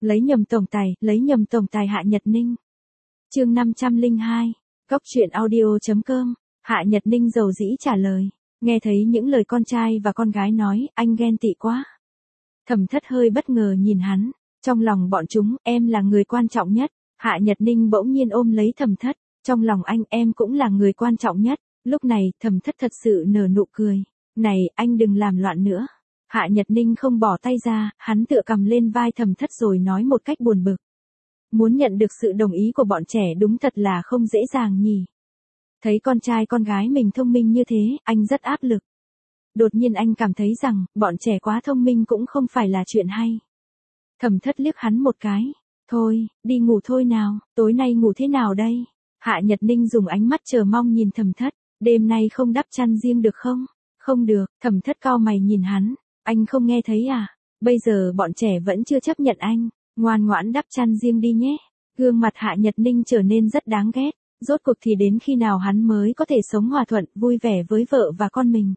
lấy nhầm tổng tài Hạ Nhật Ninh. Chương 502, Góc truyện audio.com, Hạ Nhật Ninh dầu dĩ trả lời, nghe thấy những lời con trai và con gái nói, anh ghen tị quá. Thẩm Thất hơi bất ngờ nhìn hắn, trong lòng bọn chúng, em là người quan trọng nhất. Hạ Nhật Ninh bỗng nhiên ôm lấy Thẩm Thất, trong lòng anh em cũng là người quan trọng nhất. Lúc này, Thẩm Thất thật sự nở nụ cười, này, anh đừng làm loạn nữa. Hạ Nhật Ninh không bỏ tay ra, hắn tựa cầm lên vai Thẩm Thất rồi nói một cách buồn bực. Muốn nhận được sự đồng ý của bọn trẻ đúng thật là không dễ dàng nhỉ. Thấy con trai con gái mình thông minh như thế, anh rất áp lực. Đột nhiên anh cảm thấy rằng, bọn trẻ quá thông minh cũng không phải là chuyện hay. Thẩm Thất liếc hắn một cái. Thôi, đi ngủ thôi nào, tối nay ngủ thế nào đây? Hạ Nhật Ninh dùng ánh mắt chờ mong nhìn Thẩm Thất, đêm nay không đắp chăn riêng được không? Không được, Thẩm Thất cau mày nhìn hắn, anh không nghe thấy à? Bây giờ bọn trẻ vẫn chưa chấp nhận anh, ngoan ngoãn đắp chăn riêng đi nhé. Gương mặt Hạ Nhật Ninh trở nên rất đáng ghét, rốt cuộc thì đến khi nào hắn mới có thể sống hòa thuận, vui vẻ với vợ và con mình?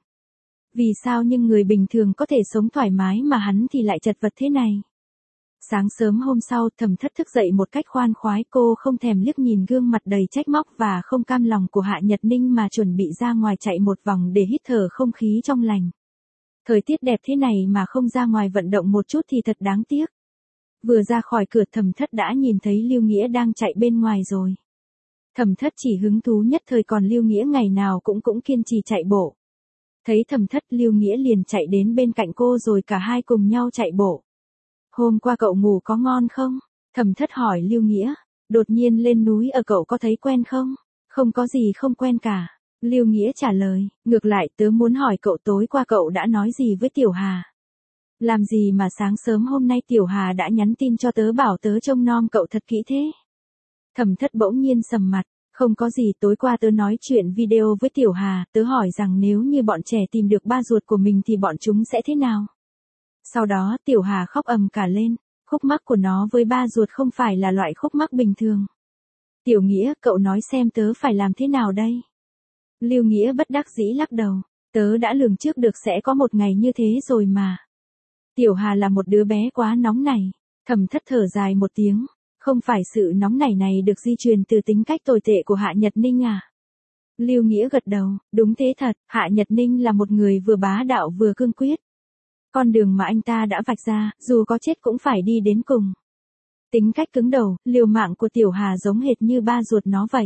Vì sao nhưng người bình thường có thể sống thoải mái mà hắn thì lại chật vật thế này? Sáng sớm hôm sau, Thẩm Thất thức dậy một cách khoan khoái, cô không thèm liếc nhìn gương mặt đầy trách móc và không cam lòng của Hạ Nhật Ninh mà chuẩn bị ra ngoài chạy một vòng để hít thở không khí trong lành. Thời tiết đẹp thế này mà không ra ngoài vận động một chút thì thật đáng tiếc. Vừa ra khỏi cửa Thẩm Thất đã nhìn thấy Lưu Nghĩa đang chạy bên ngoài rồi. Thẩm Thất chỉ hứng thú nhất thời, còn Lưu Nghĩa ngày nào cũng kiên trì chạy bộ. Thấy Thẩm Thất, Lưu Nghĩa liền chạy đến bên cạnh cô rồi cả hai cùng nhau chạy bộ. Hôm qua cậu ngủ có ngon không? Thẩm Thất hỏi Lưu Nghĩa. Đột nhiên lên núi ở cậu có thấy quen không? Không có gì không quen cả. Lưu Nghĩa trả lời, ngược lại tớ muốn hỏi cậu tối qua cậu đã nói gì với Tiểu Hà? Làm gì mà sáng sớm hôm nay Tiểu Hà đã nhắn tin cho tớ bảo tớ trông nom cậu thật kỹ thế? Thẩm Thất bỗng nhiên sầm mặt, không có gì, tối qua tớ nói chuyện video với Tiểu Hà, tớ hỏi rằng nếu như bọn trẻ tìm được ba ruột của mình thì bọn chúng sẽ thế nào? Sau đó Tiểu Hà khóc ầm cả lên, khúc mắc của nó với ba ruột không phải là loại khúc mắc bình thường. Tiểu Nghĩa, cậu nói xem tớ phải làm thế nào đây? Lưu Nghĩa bất đắc dĩ lắc đầu, tớ đã lường trước được sẽ có một ngày như thế rồi mà. Tiểu Hà là một đứa bé quá nóng nảy. Thẩm Thất thở dài một tiếng, không phải sự nóng nảy này được di truyền từ tính cách tồi tệ của Hạ Nhật Ninh à? Lưu Nghĩa gật đầu, đúng thế thật, Hạ Nhật Ninh là một người vừa bá đạo vừa cương quyết. Con đường mà anh ta đã vạch ra, dù có chết cũng phải đi đến cùng. Tính cách cứng đầu, liều mạng của Tiểu Hà giống hệt như ba ruột nó vậy.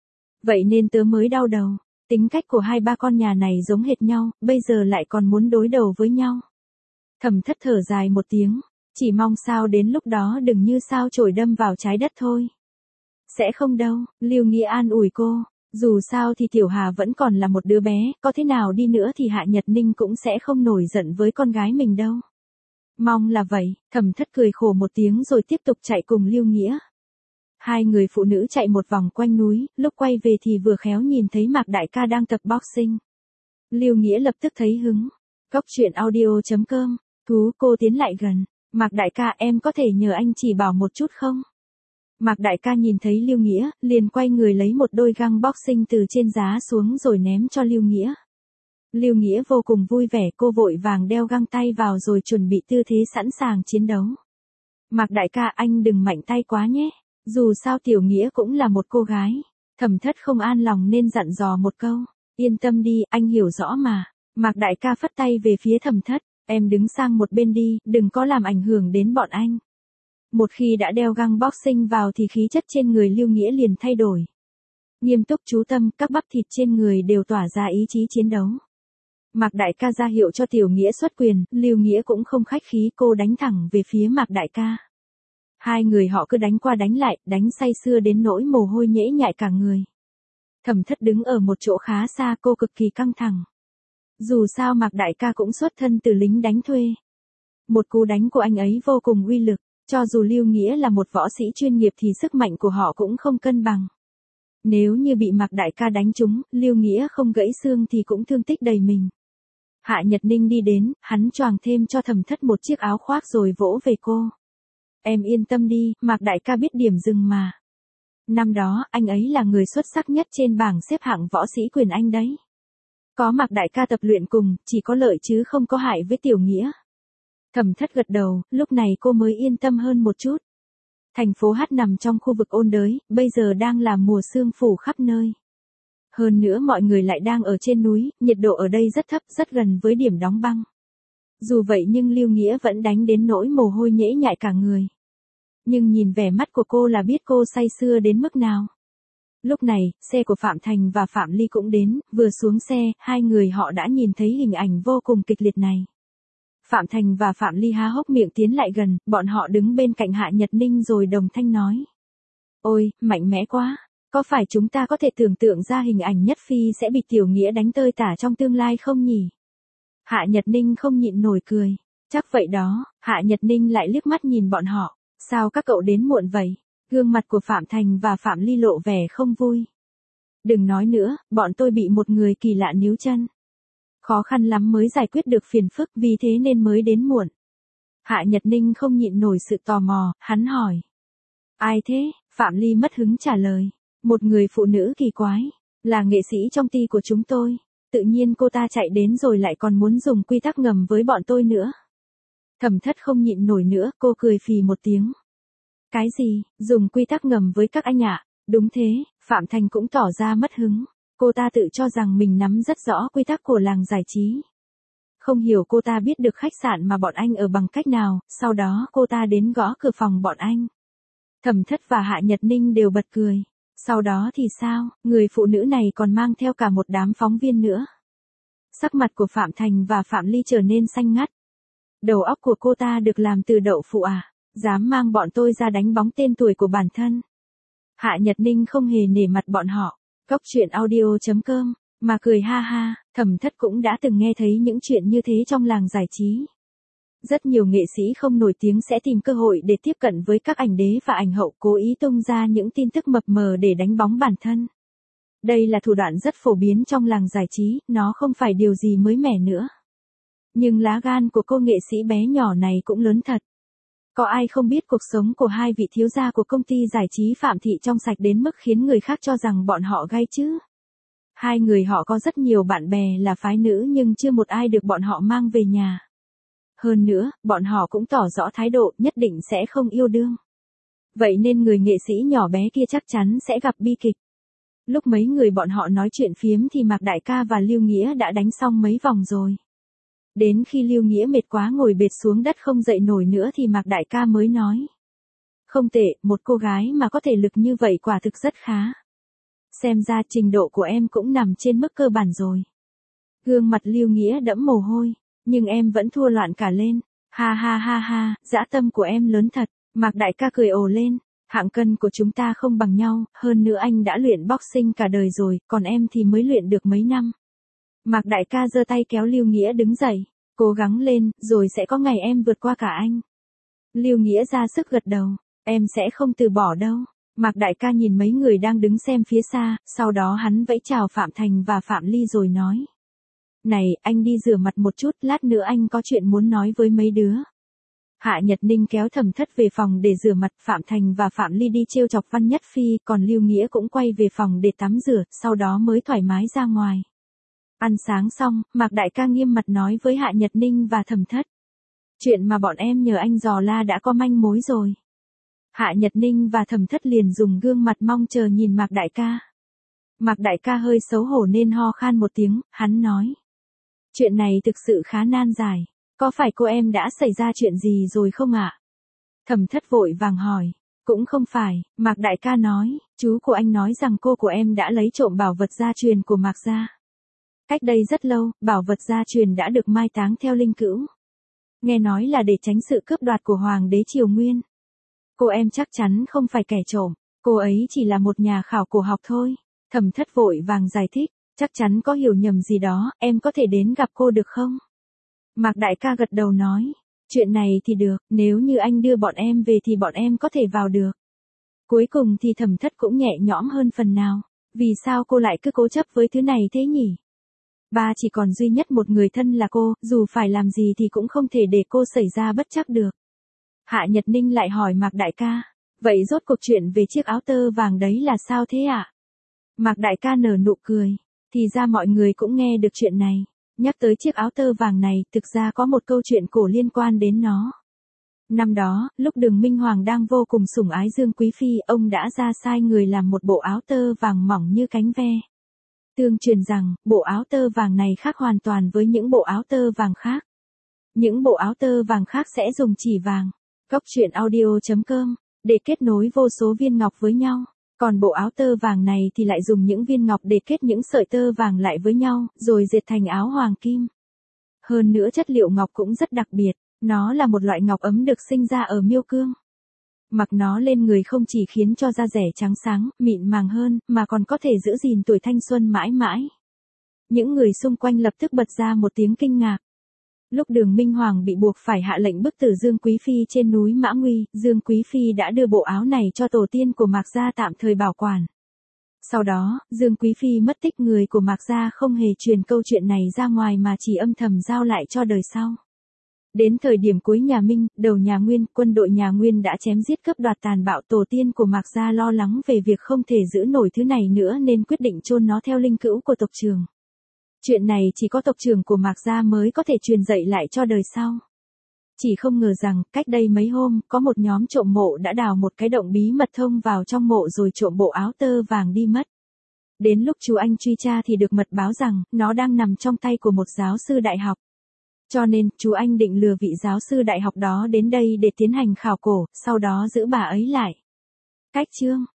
Vậy nên tớ mới đau đầu, tính cách của hai ba con nhà này giống hệt nhau, bây giờ lại còn muốn đối đầu với nhau. Thẩm Thất thở dài một tiếng, chỉ mong sao đến lúc đó đừng như sao chổi đâm vào trái đất thôi. Sẽ không đâu, Lưu Nghĩa an ủi cô, dù sao thì Tiểu Hà vẫn còn là một đứa bé, có thế nào đi nữa thì Hạ Nhật Ninh cũng sẽ không nổi giận với con gái mình đâu. Mong là vậy, Thẩm Thất cười khổ một tiếng rồi tiếp tục chạy cùng Lưu Nghĩa. Hai người phụ nữ chạy một vòng quanh núi, lúc quay về thì vừa khéo nhìn thấy Mạc Đại ca đang tập boxing. Lưu Nghĩa lập tức thấy hứng. Góc truyện audio.com, thú cô tiến lại gần. Mạc Đại ca, em có thể nhờ anh chỉ bảo một chút không? Mạc Đại ca nhìn thấy Lưu Nghĩa, liền quay người lấy một đôi găng boxing từ trên giá xuống rồi ném cho Lưu Nghĩa. Lưu Nghĩa vô cùng vui vẻ, cô vội vàng đeo găng tay vào rồi chuẩn bị tư thế sẵn sàng chiến đấu. Mạc Đại ca, anh đừng mạnh tay quá nhé, dù sao Tiểu Nghĩa cũng là một cô gái. Thẩm Thất không an lòng nên dặn dò một câu, yên tâm đi, anh hiểu rõ mà. Mạc Đại ca phất tay về phía Thẩm Thất, em đứng sang một bên đi, đừng có làm ảnh hưởng đến bọn anh. Một khi đã đeo găng boxing vào thì khí chất trên người Lưu Nghĩa liền thay đổi. Nghiêm túc chú tâm, các bắp thịt trên người đều tỏa ra ý chí chiến đấu. Mạc Đại ca ra hiệu cho Tiểu Nghĩa xuất quyền, Lưu Nghĩa cũng không khách khí, cô đánh thẳng về phía Mạc Đại ca. Hai người họ cứ đánh qua đánh lại, đánh say sưa đến nỗi mồ hôi nhễ nhại cả người. Thẩm Thất đứng ở một chỗ khá xa, cô cực kỳ căng thẳng. Dù sao Mạc Đại ca cũng xuất thân từ lính đánh thuê. Một cú đánh của anh ấy vô cùng uy lực, cho dù Lưu Nghĩa là một võ sĩ chuyên nghiệp thì sức mạnh của họ cũng không cân bằng. Nếu như bị Mạc Đại ca đánh trúng, Lưu Nghĩa không gãy xương thì cũng thương tích đầy mình. Hạ Nhật Ninh đi đến, hắn choàng thêm cho Thẩm Thất một chiếc áo khoác rồi vỗ về cô. Em yên tâm đi, Mạc Đại ca biết điểm dừng mà. Năm đó, anh ấy là người xuất sắc nhất trên bảng xếp hạng võ sĩ quyền Anh đấy. Có Mạc Đại ca tập luyện cùng, chỉ có lợi chứ không có hại với Tiểu Nghĩa. Thẩm Thất gật đầu, lúc này cô mới yên tâm hơn một chút. Thành phố H nằm trong khu vực ôn đới, bây giờ đang là mùa sương phủ khắp nơi. Hơn nữa mọi người lại đang ở trên núi, nhiệt độ ở đây rất thấp, rất gần với điểm đóng băng. Dù vậy nhưng Lưu Nghĩa vẫn đánh đến nỗi mồ hôi nhễ nhại cả người. Nhưng nhìn vẻ mắt của cô là biết cô say sưa đến mức nào. Lúc này, xe của Phạm Thành và Phạm Ly cũng đến, vừa xuống xe, hai người họ đã nhìn thấy hình ảnh vô cùng kịch liệt này. Phạm Thành và Phạm Ly há hốc miệng tiến lại gần, bọn họ đứng bên cạnh Hạ Nhật Ninh rồi đồng thanh nói. Ôi, mạnh mẽ quá, có phải chúng ta có thể tưởng tượng ra hình ảnh Nhất Phi sẽ bị Tiểu Nghĩa đánh tơi tả trong tương lai không nhỉ? Hạ Nhật Ninh không nhịn nổi cười. Chắc vậy đó, Hạ Nhật Ninh lại liếc mắt nhìn bọn họ. Sao các cậu đến muộn vậy? Gương mặt của Phạm Thành và Phạm Ly lộ vẻ không vui. Đừng nói nữa, bọn tôi bị một người kỳ lạ níu chân. Khó khăn lắm mới giải quyết được phiền phức vì thế nên mới đến muộn. Hạ Nhật Ninh không nhịn nổi sự tò mò, hắn hỏi. Ai thế? Phạm Ly mất hứng trả lời. Một người phụ nữ kỳ quái, là nghệ sĩ trong ty của chúng tôi. Tự nhiên cô ta chạy đến rồi lại còn muốn dùng quy tắc ngầm với bọn tôi nữa. Thẩm Thất không nhịn nổi nữa, cô cười phì một tiếng. Cái gì, dùng quy tắc ngầm với các anh ạ? Đúng thế, Phạm Thành cũng tỏ ra mất hứng. Cô ta tự cho rằng mình nắm rất rõ quy tắc của làng giải trí. Không hiểu cô ta biết được khách sạn mà bọn anh ở bằng cách nào, sau đó cô ta đến gõ cửa phòng bọn anh. Thẩm Thất và Hạ Nhật Ninh đều bật cười. Sau đó thì sao, người phụ nữ này còn mang theo cả một đám phóng viên nữa. Sắc mặt của Phạm Thành và Phạm Ly trở nên xanh ngắt. Đầu óc của cô ta được làm từ đậu phụ à, dám mang bọn tôi ra đánh bóng tên tuổi của bản thân. Hạ Nhật Ninh không hề nể mặt bọn họ. Cốc truyện audio.com, mà cười ha ha, Thẩm Thất cũng đã từng nghe thấy những chuyện như thế trong làng giải trí. Rất nhiều nghệ sĩ không nổi tiếng sẽ tìm cơ hội để tiếp cận với các ảnh đế và ảnh hậu, cố ý tung ra những tin tức mập mờ để đánh bóng bản thân. Đây là thủ đoạn rất phổ biến trong làng giải trí, nó không phải điều gì mới mẻ nữa. Nhưng lá gan của cô nghệ sĩ bé nhỏ này cũng lớn thật. Có ai không biết cuộc sống của hai vị thiếu gia của công ty giải trí Phạm Thị trong sạch đến mức khiến người khác cho rằng bọn họ gay chứ? Hai người họ có rất nhiều bạn bè là phái nữ nhưng chưa một ai được bọn họ mang về nhà. Hơn nữa, bọn họ cũng tỏ rõ thái độ nhất định sẽ không yêu đương. Vậy nên người nghệ sĩ nhỏ bé kia chắc chắn sẽ gặp bi kịch. Lúc mấy người bọn họ nói chuyện phiếm thì Mạc Đại ca và Lưu Nghĩa đã đánh xong mấy vòng rồi. Đến khi Lưu Nghĩa mệt quá ngồi bệt xuống đất không dậy nổi nữa thì Mạc Đại ca mới nói. Không tệ, một cô gái mà có thể lực như vậy quả thực rất khá. Xem ra trình độ của em cũng nằm trên mức cơ bản rồi. Gương mặt Lưu Nghĩa đẫm mồ hôi, nhưng em vẫn thua loạn cả lên. Ha ha ha ha, dã tâm của em lớn thật. Mạc Đại ca cười ồ lên. Hạng cân của chúng ta không bằng nhau, hơn nữa anh đã luyện boxing cả đời rồi, còn em thì mới luyện được mấy năm. Mạc Đại ca giơ tay kéo Lưu Nghĩa đứng dậy. Cố gắng lên, rồi sẽ có ngày em vượt qua cả anh. Lưu Nghĩa ra sức gật đầu. Em sẽ không từ bỏ đâu. Mạc Đại ca nhìn mấy người đang đứng xem phía xa, sau đó hắn vẫy chào Phạm Thành và Phạm Ly rồi nói. Này, anh đi rửa mặt một chút, lát nữa anh có chuyện muốn nói với mấy đứa. Hạ Nhật Ninh kéo Thẩm Thất về phòng để rửa mặt, Phạm Thành và Phạm Ly đi trêu chọc Văn Nhất Phi, còn Lưu Nghĩa cũng quay về phòng để tắm rửa, sau đó mới thoải mái ra ngoài. Ăn sáng xong, Mạc Đại ca nghiêm mặt nói với Hạ Nhật Ninh và Thẩm Thất. Chuyện mà bọn em nhờ anh dò la đã có manh mối rồi. Hạ Nhật Ninh và Thẩm Thất liền dùng gương mặt mong chờ nhìn Mạc Đại ca. Mạc Đại ca hơi xấu hổ nên ho khan một tiếng, hắn nói. Chuyện này thực sự khá nan giải. Có phải cô em đã xảy ra chuyện gì rồi không ạ? Thẩm Thất vội vàng hỏi. Cũng không phải, Mạc Đại ca nói, chú của anh nói rằng cô của em đã lấy trộm bảo vật gia truyền của Mạc gia. Cách đây rất lâu, bảo vật gia truyền đã được mai táng theo linh cữu. Nghe nói là để tránh sự cướp đoạt của Hoàng đế Triều Nguyên. Cô em chắc chắn không phải kẻ trộm, cô ấy chỉ là một nhà khảo cổ học thôi. Thẩm Thất vội vàng giải thích, chắc chắn có hiểu nhầm gì đó, em có thể đến gặp cô được không? Mạc Đại ca gật đầu nói, chuyện này thì được, nếu như anh đưa bọn em về thì bọn em có thể vào được. Cuối cùng thì Thẩm Thất cũng nhẹ nhõm hơn phần nào, vì sao cô lại cứ cố chấp với thứ này thế nhỉ? Ba chỉ còn duy nhất một người thân là cô, dù phải làm gì thì cũng không thể để cô xảy ra bất trắc được. Hạ Nhật Ninh lại hỏi Mạc Đại ca, vậy rốt cuộc chuyện về chiếc áo tơ vàng đấy là sao thế ạ? Mạc Đại ca nở nụ cười, thì ra mọi người cũng nghe được chuyện này. Nhắc tới chiếc áo tơ vàng này, thực ra có một câu chuyện cổ liên quan đến nó. Năm đó, lúc Đường Minh Hoàng đang vô cùng sủng ái Dương Quý Phi, ông đã ra sai người làm một bộ áo tơ vàng mỏng như cánh ve. Tương truyền rằng, bộ áo tơ vàng này khác hoàn toàn với những bộ áo tơ vàng khác. Những bộ áo tơ vàng khác sẽ dùng chỉ vàng. Góc truyện audio.com để kết nối vô số viên ngọc với nhau. Còn bộ áo tơ vàng này thì lại dùng những viên ngọc để kết những sợi tơ vàng lại với nhau, rồi dệt thành áo hoàng kim. Hơn nữa chất liệu ngọc cũng rất đặc biệt, nó là một loại ngọc ấm được sinh ra ở Miêu Cương. Mặc nó lên người không chỉ khiến cho da rẻ trắng sáng, mịn màng hơn, mà còn có thể giữ gìn tuổi thanh xuân mãi mãi. Những người xung quanh lập tức bật ra một tiếng kinh ngạc. Lúc Đường Minh Hoàng bị buộc phải hạ lệnh bức tử Dương Quý Phi trên núi Mã Nguy, Dương Quý Phi đã đưa bộ áo này cho tổ tiên của Mạc Gia tạm thời bảo quản. Sau đó, Dương Quý Phi mất tích, người của Mạc Gia không hề truyền câu chuyện này ra ngoài mà chỉ âm thầm giao lại cho đời sau. Đến thời điểm cuối nhà Minh, đầu nhà Nguyên, quân đội nhà Nguyên đã chém giết cướp đoạt tàn bạo, tổ tiên của Mạc Gia lo lắng về việc không thể giữ nổi thứ này nữa nên quyết định chôn nó theo linh cữu của tộc trưởng. Chuyện này chỉ có tộc trưởng của Mạc Gia mới có thể truyền dạy lại cho đời sau. Chỉ không ngờ rằng, cách đây mấy hôm, có một nhóm trộm mộ đã đào một cái động bí mật thông vào trong mộ rồi trộm bộ áo tơ vàng đi mất. Đến lúc chú anh truy tra thì được mật báo rằng, nó đang nằm trong tay của một giáo sư đại học. Cho nên, chú anh định lừa vị giáo sư đại học đó đến đây để tiến hành khảo cổ, sau đó giữ bà ấy lại. Cách chương